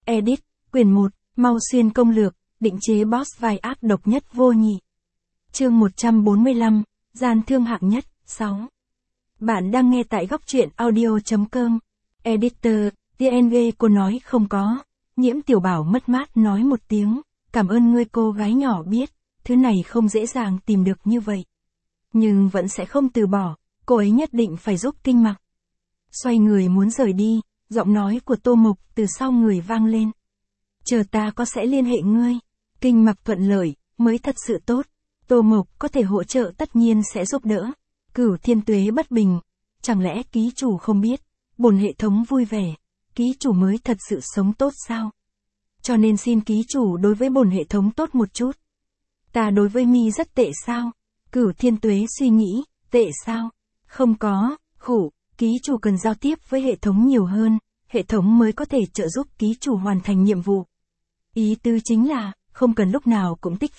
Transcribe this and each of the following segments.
Edit, quyển 1, Mau Xuyên công lược, định chế boss vai ác độc nhất vô nhị. Chương 145, gian thương hạng nhất, 6. Bạn đang nghe tại góc truyện audio.com. Editor, TNG cô nói không có. Nhiễm Tiểu Bảo mất mát nói một tiếng, cảm ơn ngươi cô gái nhỏ biết, thứ này không dễ dàng tìm được như vậy. Nhưng vẫn sẽ không từ bỏ, cô ấy nhất định phải giúp Kinh Mặc. Xoay người muốn rời đi, giọng nói của Tô Mộc từ sau người vang lên. Chờ ta có sẽ liên hệ ngươi. Kinh Mặc thuận lợi, mới thật sự tốt. Tô Mộc có thể hỗ trợ tất nhiên sẽ giúp đỡ. Cửu Thiên Tuế bất bình. Chẳng lẽ ký chủ không biết, bổn hệ thống vui vẻ, ký chủ mới thật sự sống tốt sao? Cho nên xin ký chủ đối với bổn hệ thống tốt một chút. Ta đối với mi rất tệ sao? Cửu Thiên Tuế suy nghĩ, tệ sao? Không có, khủ, ký chủ cần giao tiếp với hệ thống nhiều hơn, hệ thống mới có thể trợ giúp ký chủ hoàn thành nhiệm vụ. Ý tư chính là, không cần lúc nào cũng tích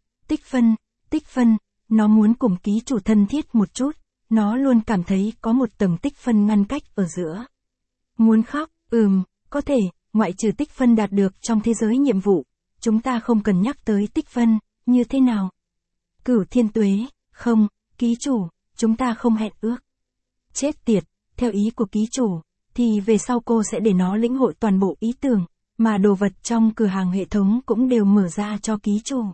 phân, nó muốn cùng ký chủ thân thiết một chút, nó luôn cảm thấy có một tầng tích phân ngăn cách ở giữa. Muốn khóc, có thể, ngoại trừ tích phân đạt được trong thế giới nhiệm vụ, chúng ta không cần nhắc tới tích phân, như thế nào? Cửu Thiên Tuế, không, ký chủ, chúng ta không hẹn ước. Chết tiệt, theo ý của ký chủ, thì về sau cô sẽ để nó lĩnh hội toàn bộ ý tưởng, mà đồ vật trong cửa hàng hệ thống cũng đều mở ra cho ký chủ.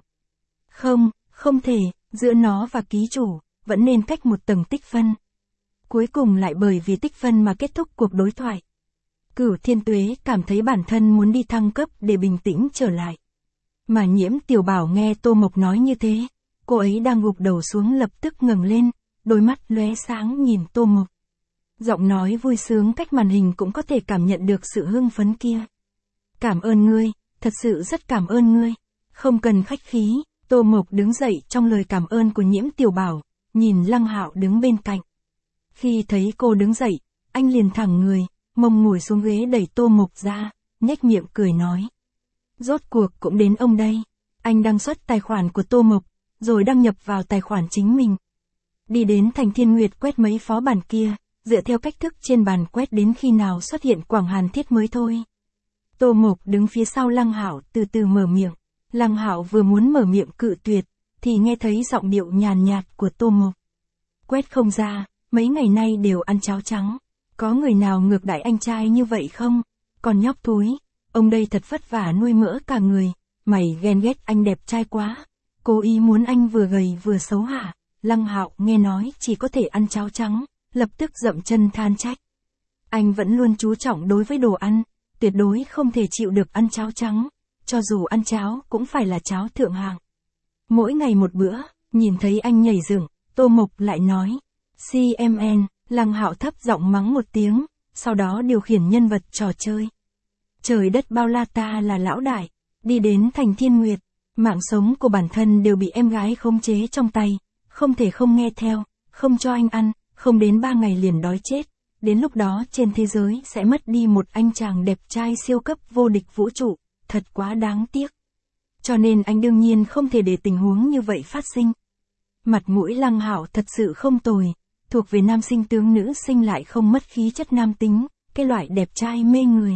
Không thể, giữa nó và ký chủ, vẫn nên cách một tầng tích phân. Cuối cùng lại bởi vì tích phân mà kết thúc cuộc đối thoại. Cửu Thiên Tuế cảm thấy bản thân muốn đi thăng cấp để bình tĩnh trở lại. Mà Nhiễm Tiểu Bảo nghe Tô Mộc nói như thế, cô ấy đang gục đầu xuống lập tức ngẩng lên, đôi mắt lóe sáng nhìn Tô Mộc. Giọng nói vui sướng cách màn hình cũng có thể cảm nhận được sự hưng phấn kia. Cảm ơn ngươi, thật sự rất cảm ơn ngươi. Không cần khách khí, Tô Mộc đứng dậy trong lời cảm ơn của Nhiễm Tiểu Bảo, nhìn Lăng Hạo đứng bên cạnh. Khi thấy cô đứng dậy, anh liền thẳng người, mông ngồi xuống ghế đẩy Tô Mộc ra, nhếch miệng cười nói. Rốt cuộc cũng đến ông đây. Anh đăng xuất tài khoản của Tô Mộc, rồi đăng nhập vào tài khoản chính mình. Đi đến Thành Thiên Nguyệt quét mấy phó bản kia, dựa theo cách thức trên bàn quét đến khi nào xuất hiện Quảng Hàn Thiết mới thôi. Tô Mộc đứng phía sau Lăng Hạo từ từ mở miệng. Lăng Hạo vừa muốn mở miệng cự tuyệt, thì nghe thấy giọng điệu nhàn nhạt của Tô Mộc. Quét không ra, mấy ngày nay đều ăn cháo trắng. Có người nào ngược đãi anh trai như vậy không? Còn nhóc thúi, ông đây thật vất vả nuôi mỡ cả người, mày ghen ghét anh đẹp trai quá. Cố ý muốn anh vừa gầy vừa xấu hả? Lăng Hạo nghe nói chỉ có thể ăn cháo trắng, lập tức dậm chân than trách. Anh vẫn luôn chú trọng đối với đồ ăn, tuyệt đối không thể chịu được ăn cháo trắng, cho dù ăn cháo cũng phải là cháo thượng hạng. Mỗi ngày một bữa, nhìn thấy anh nhảy dựng, Tô Mộc lại nói, CMN, Lăng Hạo thấp giọng mắng một tiếng, sau đó điều khiển nhân vật trò chơi. Trời đất bao la ta là lão đại, đi đến Thành Thiên Nguyệt, mạng sống của bản thân đều bị em gái khống chế trong tay, không thể không nghe theo, không cho anh ăn, không đến 3 ngày liền đói chết. Đến lúc đó trên thế giới sẽ mất đi một anh chàng đẹp trai siêu cấp vô địch vũ trụ, thật quá đáng tiếc. Cho nên anh đương nhiên không thể để tình huống như vậy phát sinh. Mặt mũi Lăng Hạo thật sự không tồi, thuộc về nam sinh tướng nữ sinh lại không mất khí chất nam tính, cái loại đẹp trai mê người.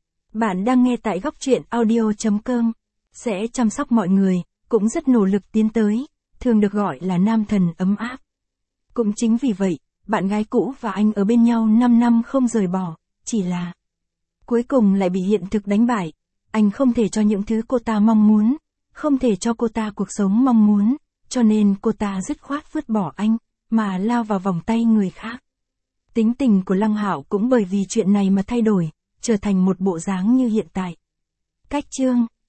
Bạn đang nghe tại góc truyện audio.com, sẽ chăm sóc mọi người, cũng rất nỗ lực tiến tới, thường được gọi là nam thần ấm áp. Cũng chính vì vậy, bạn gái cũ và anh ở bên nhau 5 năm không rời bỏ, chỉ là cuối cùng lại bị hiện thực đánh bại. Anh không thể cho những thứ cô ta mong muốn, không thể cho cô ta cuộc sống mong muốn, cho nên cô ta dứt khoát vứt bỏ anh, mà lao vào vòng tay người khác. Tính tình của Lăng Hạo cũng bởi vì chuyện này mà thay đổi, trở thành một bộ dáng như hiện tại. Cách chương